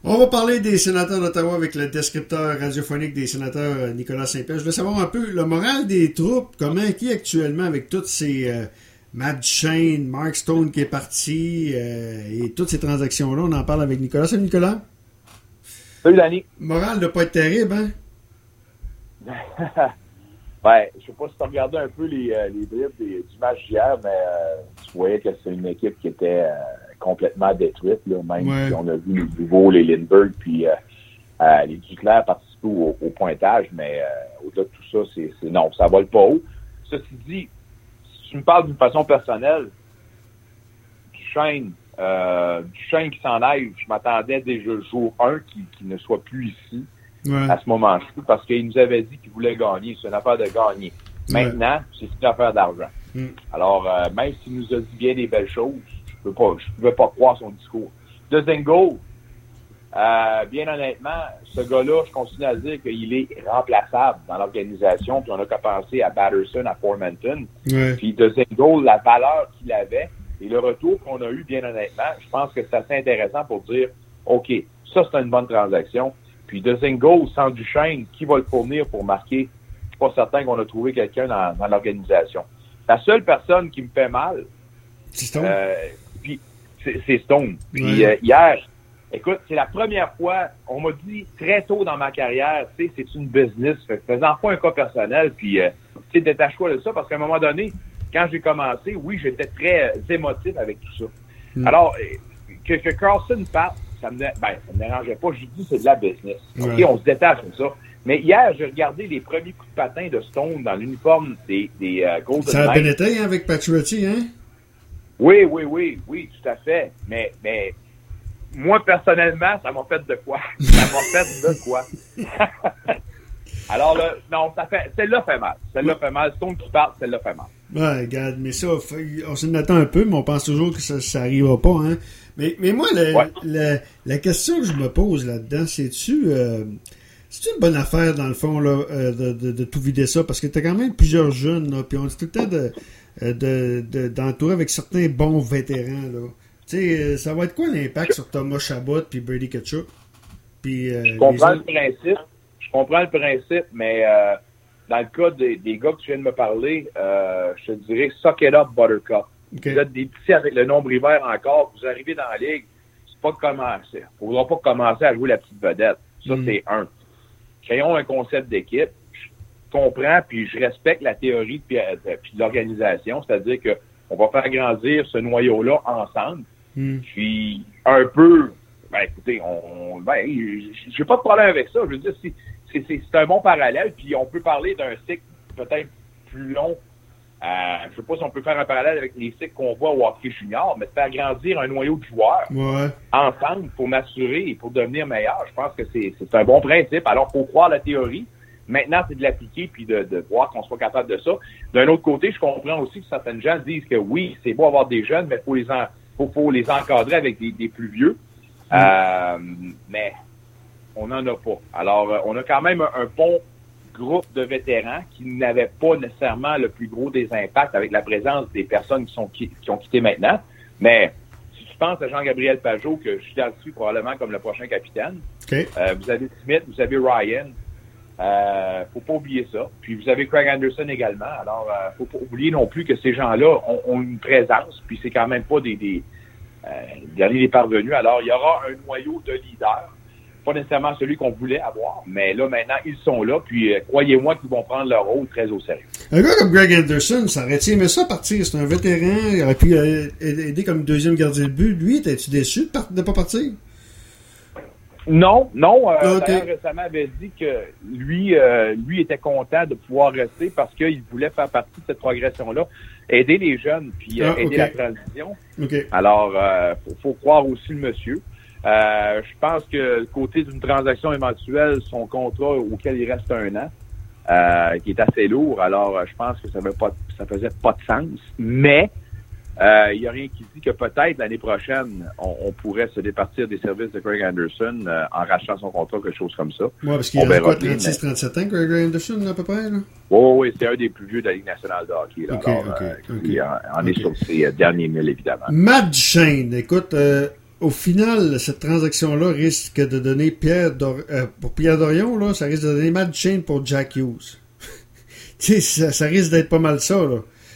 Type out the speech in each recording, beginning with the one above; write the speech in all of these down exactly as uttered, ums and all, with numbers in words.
On va parler des sénateurs d'Ottawa avec le descripteur radiophonique des sénateurs Nicolas Saint-Pierre. Je veux savoir un peu le moral des troupes, comment qui est actuellement avec toutes ces euh, Matt Duchene, Mark Stone qui est parti euh, et toutes ces transactions-là. On en parle avec Nicolas. Salut Nicolas. Salut Danny. Moral ne pas être terrible, hein? Ben, je sais pas si tu as regardé un peu les, euh, les bribes des, du match d'hier, mais euh, tu voyais que c'est une équipe qui était euh, complètement détruite, là, même ouais. si on a vu les nouveaux, les Lindbergh, puis euh, euh, les Duclair participer au, au pointage, mais euh, au-delà de tout ça, c'est, c'est non, ça vole pas haut. Ceci dit, si tu me parles d'une façon personnelle, Duchene, euh, Duchene qui s'en aille, je m'attendais déjà jour un qu'il, qu'il ne soit plus ici. Ouais. À ce moment-ci, parce qu'il nous avait dit qu'il voulait gagner. C'est une affaire de gagner. Maintenant, ouais. c'est une affaire d'argent. Mm. Alors, euh, même s'il nous a dit bien des belles choses, je peux pas, je pouvais pas croire son discours. Dzingel, euh, bien honnêtement, ce gars-là, je continue à dire qu'il est remplaçable dans l'organisation, puis on n'a qu'à penser à Batterson, à Formanton. Ouais. Puis Dzingel, la valeur qu'il avait et le retour qu'on a eu, bien honnêtement, je pense que c'est assez intéressant pour dire, OK, ça, c'est une bonne transaction. Puis Dzingel, sans Duchene, qui va le fournir pour marquer? Je suis pas certain qu'on a trouvé quelqu'un dans, dans l'organisation. La seule personne qui me fait mal, c'est Stone. Euh, puis c'est, c'est Stone. Puis ouais. euh, hier, écoute, c'est la première fois, on m'a dit très tôt dans ma carrière, tu sais, c'est une business, fait, faisant pas un cas personnel, puis euh, tu sais, détache-toi de ça, parce qu'à un moment donné, quand j'ai commencé, oui, j'étais très euh, émotif avec tout ça. Mm. Alors, que, que Carlson parte, ça me, ben, ça me dérangeait pas. Je dis c'est de la business. OK, ouais. On se détache de ça. Mais hier, j'ai regardé les premiers coups de patin de Stone dans l'uniforme des, des uh, Golden Knights. Ça a bien été, hein, avec Pacioretty, hein? Oui, oui, oui, oui, tout à fait. Mais, mais moi, personnellement, ça m'a fait de quoi? Ça m'a fait de quoi? Alors là, non, ça fait, celle-là fait mal. Celle-là fait mal. Stone qui part, celle-là fait mal. Ouais, regarde, mais ça, on s'en attend un peu, mais on pense toujours que ça, ça arrivera pas, hein? Mais, mais moi, le, ouais. le, la question que je me pose là-dedans, c'est-tu, euh, c'est-tu une bonne affaire, dans le fond, là, euh, de, de, de tout vider ça? Parce que t'as quand même plusieurs jeunes, là, puis on dit tout le temps de, de, de, d'entourer avec certains bons vétérans, là. Tu sais, ça va être quoi l'impact sur Thomas Chabot puis Brady Tkachuk? Puis, euh, je comprends le principe, je comprends le principe, mais euh, dans le cas des, des gars que tu viens de me parler, euh, je te dirais suck it up, Buttercup. Okay. Vous êtes des petits avec le nombre hiver encore, vous arrivez dans la ligue, c'est pas commencer. Il ne faudra pas commencer à jouer la petite vedette. Ça, mm. c'est un. Créons un concept d'équipe. Je comprends, puis je respecte la théorie puis, euh, puis de l'organisation, c'est-à-dire que on va faire grandir ce noyau-là ensemble. Mm. Puis un peu, ben écoutez, on, ben, j'ai pas de problème avec ça. Je veux dire, c'est, c'est, c'est, c'est un bon parallèle, puis on peut parler d'un cycle peut-être plus long. Euh, je sais pas si on peut faire un parallèle avec les cycles qu'on voit au hockey junior, mais faire grandir un noyau de joueurs ouais. ensemble pour m'assurer et pour devenir meilleur, je pense que c'est, c'est un bon principe. Alors, il faut croire la théorie. Maintenant, c'est de l'appliquer puis de, de voir qu'on soit capable de ça. D'un autre côté, je comprends aussi que certaines gens disent que oui, c'est beau avoir des jeunes, mais il faut les, en, faut, faut les encadrer avec des, des plus vieux. Mm. Euh, mais on n'en a pas. Alors, on a quand même un, un bon groupe de vétérans qui n'avaient pas nécessairement le plus gros des impacts avec la présence des personnes qui sont qui, qui ont quitté maintenant. Mais si tu penses à Jean-Gabriel Pajot, que je s'identifie probablement comme le prochain capitaine, okay. euh, vous avez Smith, vous avez Ryan, euh, faut pas oublier ça. Puis vous avez Craig Anderson également. Alors, euh, faut pas oublier non plus que ces gens-là ont, ont une présence, puis c'est quand même pas des, des euh, derniers des parvenus. Alors, il y aura un noyau de leaders. Pas nécessairement celui qu'on voulait avoir, mais là, maintenant, ils sont là, puis euh, croyez-moi qu'ils vont prendre leur rôle très au sérieux. Un gars comme Greg Anderson, ça aurait-il aimé ça partir? C'est un vétéran, il aurait pu euh, aider comme deuxième gardien de but. Lui, étais-tu déçu de ne pas partir? Non, non. Euh, okay. D'ailleurs, récemment, avait dit que lui, euh, lui était content de pouvoir rester parce qu'il voulait faire partie de cette progression-là, aider les jeunes, puis euh, ah, aider okay. la transition. Okay. Alors, euh, faut, faut croire aussi le monsieur. Euh, je pense que côté d'une transaction éventuelle, son contrat auquel il reste un an, euh, qui est assez lourd, alors je pense que ça ne pas, ça faisait pas de sens. Mais euh, il n'y a rien qui dit que peut-être l'année prochaine, on, on pourrait se départir des services de Craig Anderson euh, en rachetant son contrat, quelque chose comme ça. Oui, parce qu'il a quoi, trente-six trente-sept ans, Craig Anderson, à peu près, là? Oui, oui, oui, c'est un des plus vieux de la Ligue nationale de hockey. Là. Okay, alors, okay, euh, okay. Il en, en okay. est sur ses euh, derniers milles, évidemment. Matt Duchene, écoute, euh, au final, cette transaction-là risque de donner Pierre Dor- euh, pour Pierre Dorion, là, ça risque de donner Matt Duchene pour Jack Hughes. Tu sais, ça, ça risque d'être pas mal ça, là.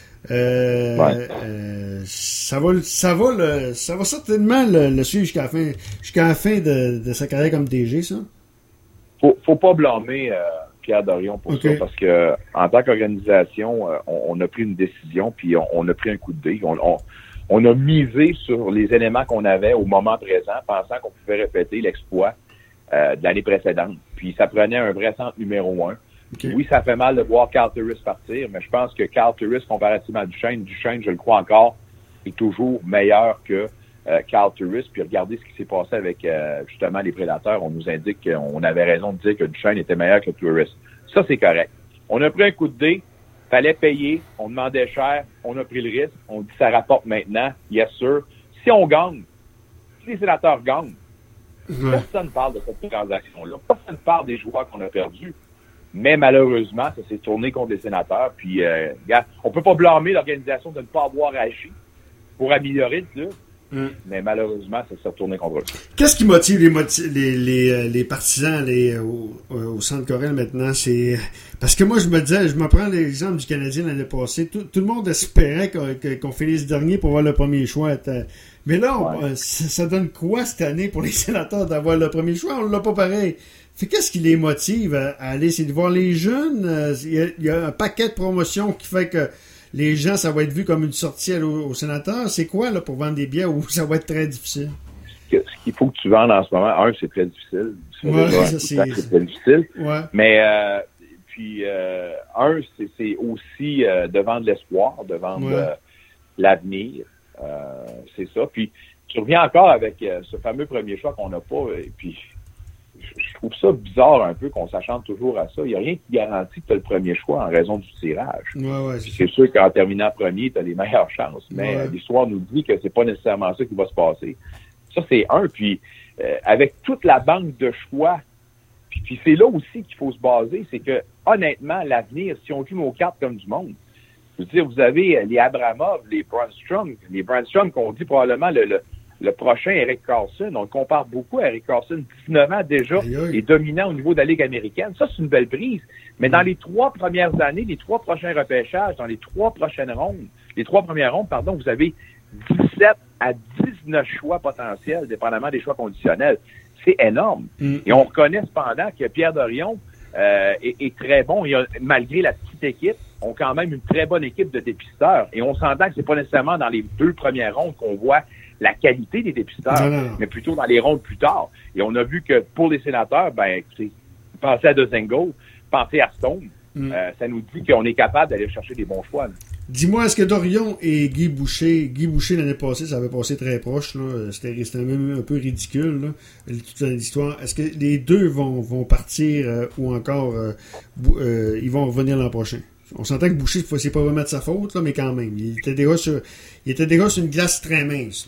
Euh, ouais. euh, ça va, ça va, le, ça va certainement le, le suivre jusqu'à la fin, jusqu'à la fin de, de sa carrière comme D G, ça. Faut, faut pas blâmer euh, Pierre Dorion pour okay. ça, parce que en tant qu'organisation, euh, on, on a pris une décision, puis on, on a pris un coup de dé. On, on, on a misé sur les éléments qu'on avait au moment présent, pensant qu'on pouvait répéter l'exploit euh, de l'année précédente. Puis ça prenait un vrai centre numéro un. Okay. Oui, ça fait mal de voir Carl Turris partir, mais je pense que Carl Turris, comparativement à Duchene, Duchene, je le crois encore, est toujours meilleur que euh, Carl Turris. Puis regardez ce qui s'est passé avec euh, justement les Prédateurs. On nous indique qu'on avait raison de dire que Duchene était meilleur que Turris. Ça, c'est correct. On a pris un coup de dé, fallait payer, on demandait cher, on a pris le risque, on dit ça rapporte maintenant, yes sir. Si on gagne, si les Sénateurs gagnent, ouais. personne ne parle de cette transaction-là. Personne ne parle des joueurs qu'on a perdus. Mais malheureusement, ça s'est tourné contre les Sénateurs. Puis, euh, regarde, on peut pas blâmer l'organisation de ne pas avoir agi pour améliorer le club. Mm. Mais malheureusement, ça s'est retourné contre eux. Qu'est-ce qui motive les, motiv- les, les, les partisans les, au, au Centre Corel maintenant? C'est parce que moi, je me disais, je me prends l'exemple du Canadien l'année passée. Tout, tout le monde espérait qu'on, qu'on finisse dernier pour avoir le premier choix. Mais là, on, ouais. ça, ça donne quoi cette année pour les Sénateurs d'avoir le premier choix? On l'a pas pareil. Fait qu'est-ce qui les motive à, à aller? C'est de voir les jeunes? Il y, a, il y a un paquet de promotions qui fait que les gens, ça va être vu comme une sortie au, au Sénateur. C'est quoi, là, pour vendre des billets où ça va être très difficile? Ce qu'il faut que tu vendes en ce moment, un, c'est très difficile. Ouais, ça, c'est... c'est très difficile. Ouais. Mais, euh, puis, euh, un, c'est, c'est aussi euh, de vendre l'espoir, de vendre ouais. euh, l'avenir. Euh, c'est ça. Puis, tu reviens encore avec euh, ce fameux premier choix qu'on n'a pas, et puis... Je trouve ça bizarre un peu qu'on s'achante toujours à ça. Il n'y a rien qui garantit que tu as le premier choix en raison du tirage. Ouais, ouais, c'est, c'est sûr qu'en terminant premier, tu as les meilleures chances. Mais ouais. l'histoire nous dit que c'est pas nécessairement ça qui va se passer. Ça, c'est un. Puis, euh, avec toute la banque de choix, puis, puis c'est là aussi qu'il faut se baser, c'est que, honnêtement, l'avenir, si on joue nos cartes comme du monde, je veux dire, vous avez les Abramov, les Brandstrom, les Brandstrom qu'on dit probablement le... le Le prochain, Erik Karlsson, on le compare beaucoup à Erik Karlsson, dix-neuf ans déjà, et dominant au niveau de la Ligue américaine. Ça, c'est une belle prise. Mais dans les trois premières années, les trois prochains repêchages, dans les trois prochaines rondes, les trois premières rondes, pardon, vous avez dix-sept à dix-neuf choix potentiels, dépendamment des choix conditionnels. C'est énorme. Mm. Et on reconnaît cependant que Pierre Dorion euh, est, est très bon. Il a, malgré la petite équipe, ont quand même une très bonne équipe de dépisteurs. Et on s'entend que c'est pas nécessairement dans les deux premières rondes qu'on voit la qualité des dépisteurs, non, non. mais plutôt dans les rondes plus tard. Et on a vu que pour les Sénateurs, ben, écoutez, pensez à Dzingel, pensez à Stone. Mm. Euh, ça nous dit qu'on est capable d'aller chercher des bons choix. Là. Dis-moi, est-ce que Dorion et Guy Boucher, Guy Boucher l'année passée, ça avait passé très proche, là. C'était, c'était même un peu ridicule, là, toute l'histoire. Est-ce que les deux vont, vont partir euh, ou encore euh, bou- euh, ils vont revenir l'an prochain? On s'entend que Boucher, c'est pas vraiment de sa faute, là, mais quand même. Il était déjà sur, il était déjà sur une glace très mince. Là.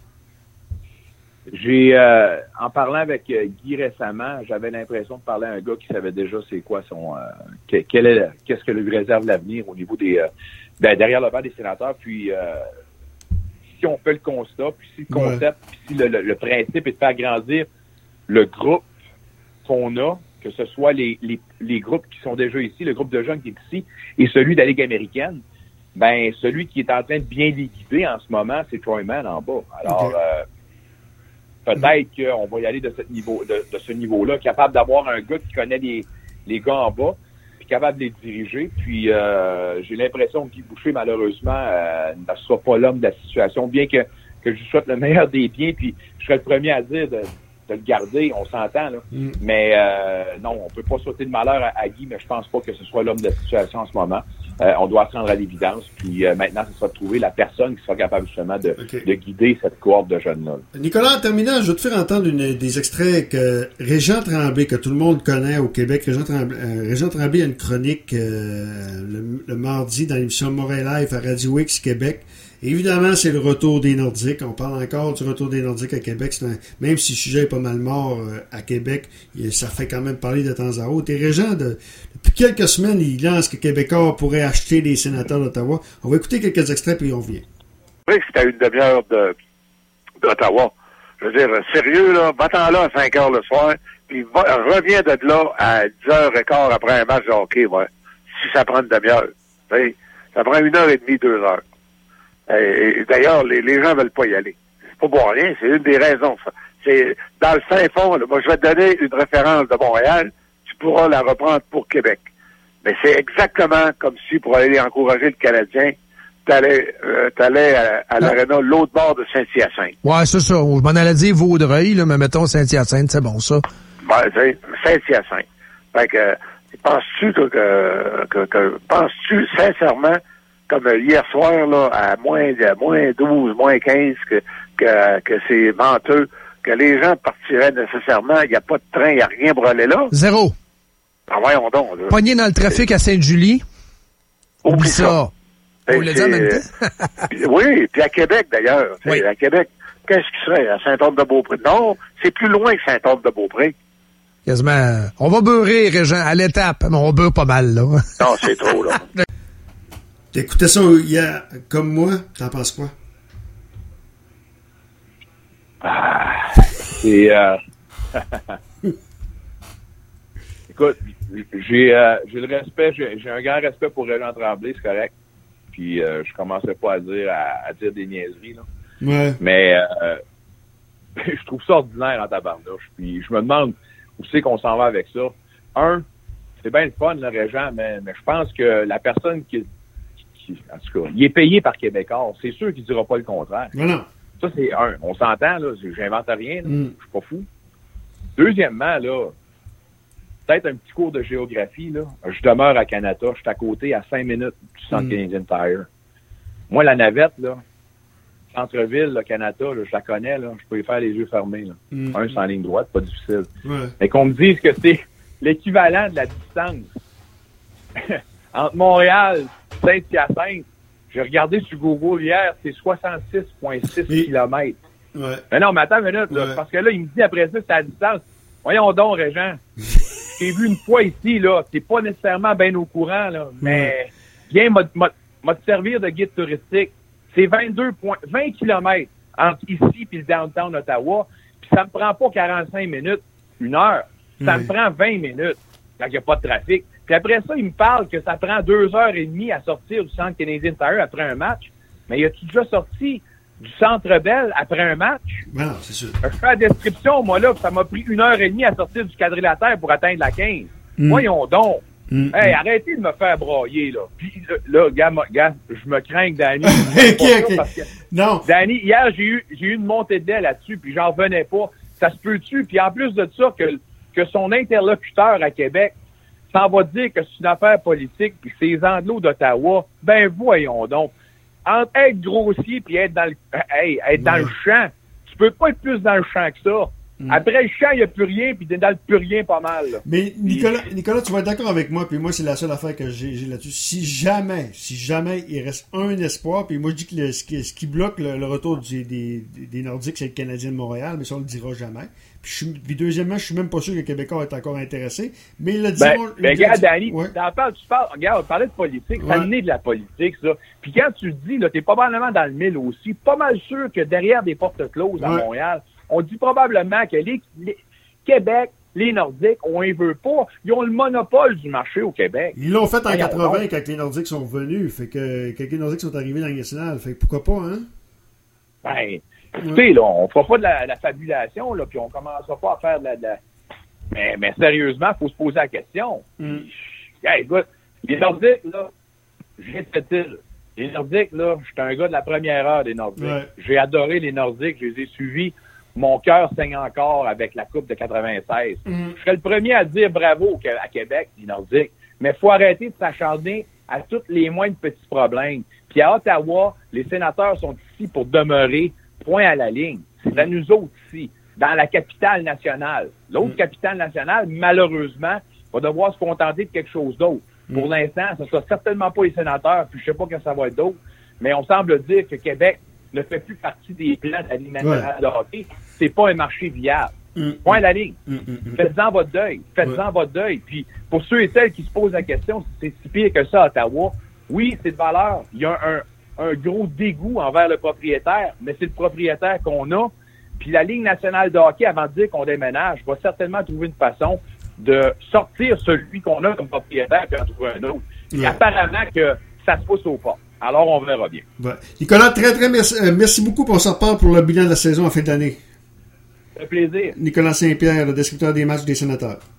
J'ai, euh, en parlant avec euh, Guy récemment, j'avais l'impression de parler à un gars qui savait déjà c'est quoi son, euh, que, quel est, qu'est-ce que lui réserve l'avenir au niveau des, euh, ben, derrière le banc des Sénateurs. Puis, euh, si on fait le constat, puis si le concept, ouais. puis si le, le, le principe est de faire grandir le groupe qu'on a, que ce soit les, les, les groupes qui sont déjà ici, le groupe de jeunes qui est ici, et celui de la Ligue américaine, ben, celui qui est en train de bien les guider en ce moment, c'est Troy Mann en bas. Alors, okay. euh, peut-être qu'on va y aller de, cette niveau, de, de ce niveau-là, capable d'avoir un gars qui connaît les, les gars en bas, puis capable de les diriger. Puis euh, j'ai l'impression que Guy Boucher, malheureusement, euh, ne sera pas l'homme de la situation, bien que, que je lui souhaite le meilleur des biens, puis je serais le premier à dire de, de le garder, on s'entend, là. Mm. Mais euh, non, on peut pas souhaiter de malheur à, à Guy, mais je pense pas que ce soit l'homme de la situation en ce moment. Euh, on doit se rendre à l'évidence, puis euh, maintenant, ce sera de trouver la personne qui sera capable justement de, okay. de guider cette cohorte de jeunes-là. Nicolas, en terminant, je vais te faire entendre une, des extraits que Régent Tremblay, que tout le monde connaît au Québec. Régent Tremblay, euh, Régent Tremblay a une chronique euh, le, le mardi dans l'émission Montréal Live à Radio X Québec. Évidemment, c'est le retour des Nordiques. On parle encore du retour des Nordiques à Québec. C'est un, même si le sujet est pas mal mort euh, à Québec, il, ça fait quand même parler de temps à autre. Et Régent, de, depuis quelques semaines, il lance que Québécois pourrait acheter les sénateurs d'Ottawa. On va écouter quelques extraits, puis on revient. Oui, c'était à une demi-heure de, d'Ottawa. Je veux dire, sérieux, là, va-t'en là à cinq heures le soir, puis va, reviens de là à dix heures quinze après un match de hockey, ouais. Si ça prend une demi-heure. T'sais, ça prend une heure et demie, deux heures. Et, et d'ailleurs, les, les gens veulent pas y aller. C'est pas pour rien, c'est une des raisons, ça. C'est dans le fin fond, là, moi je vais te donner une référence de Montréal, tu pourras la reprendre pour Québec. Mais c'est exactement comme si pour aller encourager le Canadien, t'allais euh, t'allais à, à l'aréna l'autre bord de Saint-Hyacinthe. Ouais, c'est ça. Je m'en allais dire Vaudreuil, là, mais mettons Saint-Hyacinthe, c'est bon, ça. Ben, c'est Saint-Hyacinthe. Fait que, penses-tu que, que, que, que penses-tu sincèrement, comme hier soir, là, à moins, à moins douze, moins quinze, que, que, que c'est menteux, que les gens partiraient nécessairement, il n'y a pas de train, il n'y a rien pour aller là? Zéro. Ah, voyons donc, là. Pogné dans le trafic à Sainte-Julie? Oublie ça. ça. On les a en même temps. Oui, puis à Québec, d'ailleurs. Oui. À Québec, qu'est-ce qui serait? À Saint-Anne-de-Beaupré? Non, c'est plus loin que Saint-Anne-de-Beaupré. Quasiment. On va beurrer, Régent, à l'étape, mais on beurre pas mal, là. Non, c'est trop, là. T'écoutais ça hier, comme moi, t'en penses quoi? Ah, c'est... Euh... Écoute, j'ai, euh, j'ai le respect, j'ai, j'ai un grand respect pour Régent Tremblay, c'est correct. Puis euh, je commençais pas à dire à, à dire des niaiseries, là. Ouais. Mais euh, je trouve ça ordinaire en tabarnouche. Puis je me demande où c'est qu'on s'en va avec ça. Un, c'est bien le fun, le Régent, mais, mais je pense que la personne qui, qui, en tout cas, il est payé par Québécois. C'est sûr qu'il dira pas le contraire. Non, non. Ça, c'est un. On s'entend, là. J'invente rien, là. Mm. Je suis pas fou. Deuxièmement, là, peut-être un petit cours de géographie, là. Je demeure à Canada. Je suis à côté, à cinq minutes du centre mm. Canadian Tire. Moi, la navette, là, centre-ville, le Canada, là, je la connais, là. Je peux y faire les yeux fermés, là. Mm. Un, c'est en ligne droite, pas difficile. Ouais. Mais qu'on me dise que c'est l'équivalent de la distance entre Montréal et Saint-Hyacinthe. J'ai regardé sur Google hier, c'est soixante-six virgule six Et... kilomètres. Ouais. Mais non, mais attends une minute, là, ouais. parce que là, il me dit après ça, c'est à distance. Voyons donc, Régent. J'ai vu une fois ici, là, t'es pas nécessairement bien au courant, là, mais viens m'a te servir de guide touristique. C'est vingt-deux vingt kilomètres entre ici et le downtown Ottawa, puis ça me prend pas quarante-cinq minutes, une heure. Ça oui. me prend vingt minutes quand il n'y a pas de trafic. Puis après ça, il me parle que ça prend deux heures et demie à sortir du centre Canadian Tire après un match. Mais y a-tu déjà sorti du Centre Bell après un match? Non, c'est sûr. Je fais la description, moi, là, que ça m'a pris une heure et demie à sortir du quadrilatère pour atteindre la quinze. Mm. Voyons donc. Mm. Hey, mm. arrêtez de me faire brailler, là. Puis là, gars, gars je me crains que Danny... OK, OK. Parce que, non. Danny, hier, j'ai eu, j'ai eu une montée de lait là-dessus, puis j'en revenais pas. Ça se peut-tu? Puis en plus de ça, que, que son interlocuteur à Québec s'en va dire que c'est une affaire politique, puis c'est les Anglos d'Ottawa, ben voyons donc. Entre être grossier puis être dans le hey, être dans ouais. le champ, tu peux pas être plus dans le champ que ça. Mm. Après le champ, il n'y a plus rien, puis t'es dans le plus rien pas mal. Là. Mais Nicolas, Nicolas, tu vas être d'accord avec moi, puis moi, c'est la seule affaire que j'ai, j'ai là-dessus. Si jamais, si jamais il reste un espoir, puis moi je dis que le, ce, qui, ce qui bloque le, le retour du, des, des, des Nordiques, c'est le Canadien de Montréal, mais ça on le dira jamais. Puis, je suis, puis deuxièmement, je suis même pas sûr que le Québécois est encore intéressé. Mais il le dit. Ben, ben regarde, Danny, ouais. t'en parles, tu parles, regarde, on parlait de politique, ça ouais. naît de la politique, ça. Puis quand tu le dis, là, t'es probablement dans le mille aussi, pas mal sûr que derrière des portes closes à ouais. Montréal, on dit probablement que les, les Québec, les Nordiques, on ne veut pas. Ils ont le monopole du marché au Québec. Ils l'ont fait en Regarde quatre-vingts donc. Quand les Nordiques sont venus. Fait que quand les Nordiques sont arrivés dans le national. Fait que pourquoi pas, hein? Ben, écoutez, là, on fera pas de la, la fabulation, là, puis on commencera pas à faire de la... De la... Mais, mais sérieusement, il faut se poser la question. Mm. Hey, écoute, les Nordiques, là, j'ai fait Les Nordiques, là, j'étais un gars de la première heure des Nordiques. Ouais. J'ai adoré les Nordiques, je les ai suivis. Mon cœur saigne encore avec la Coupe de quatre-vingt-seize. Mm. Je serais le premier à dire bravo à Québec, les Nordiques. Mais il faut arrêter de s'acharner à tous les moindres petits problèmes. Puis à Ottawa, les sénateurs sont ici pour demeurer, point à la ligne. C'est à nous autres ici, dans la capitale nationale. L'autre mm. capitale nationale, malheureusement, va devoir se contenter de quelque chose d'autre. Mm. Pour l'instant, ce ne sera certainement pas les sénateurs, puis je sais pas que ça va être d'autres, mais on semble dire que Québec ne fait plus partie des plans de la Ligue nationale ouais. de hockey. C'est pas un marché viable. Mm. Point à la ligne. Mm, mm, mm. Faites-en votre deuil. Faites-en ouais. votre deuil. Puis, pour ceux et celles qui se posent la question si c'est si pire que ça à Ottawa, oui, c'est de valeur. Il y a un, un gros dégoût envers le propriétaire, mais c'est le propriétaire qu'on a. Puis la Ligue nationale de hockey, avant de dire qu'on déménage, va certainement trouver une façon de sortir celui qu'on a comme propriétaire et en trouver un autre. Ouais. Et apparemment que ça se pousse au pas. Alors, on verra bien. Ouais. Nicolas, très, très merci, euh, merci beaucoup. On se reparle pour le bilan de la saison en fin d'année. Ça fait plaisir. Nicolas Saint-Pierre, le descripteur des matchs des Sénateurs.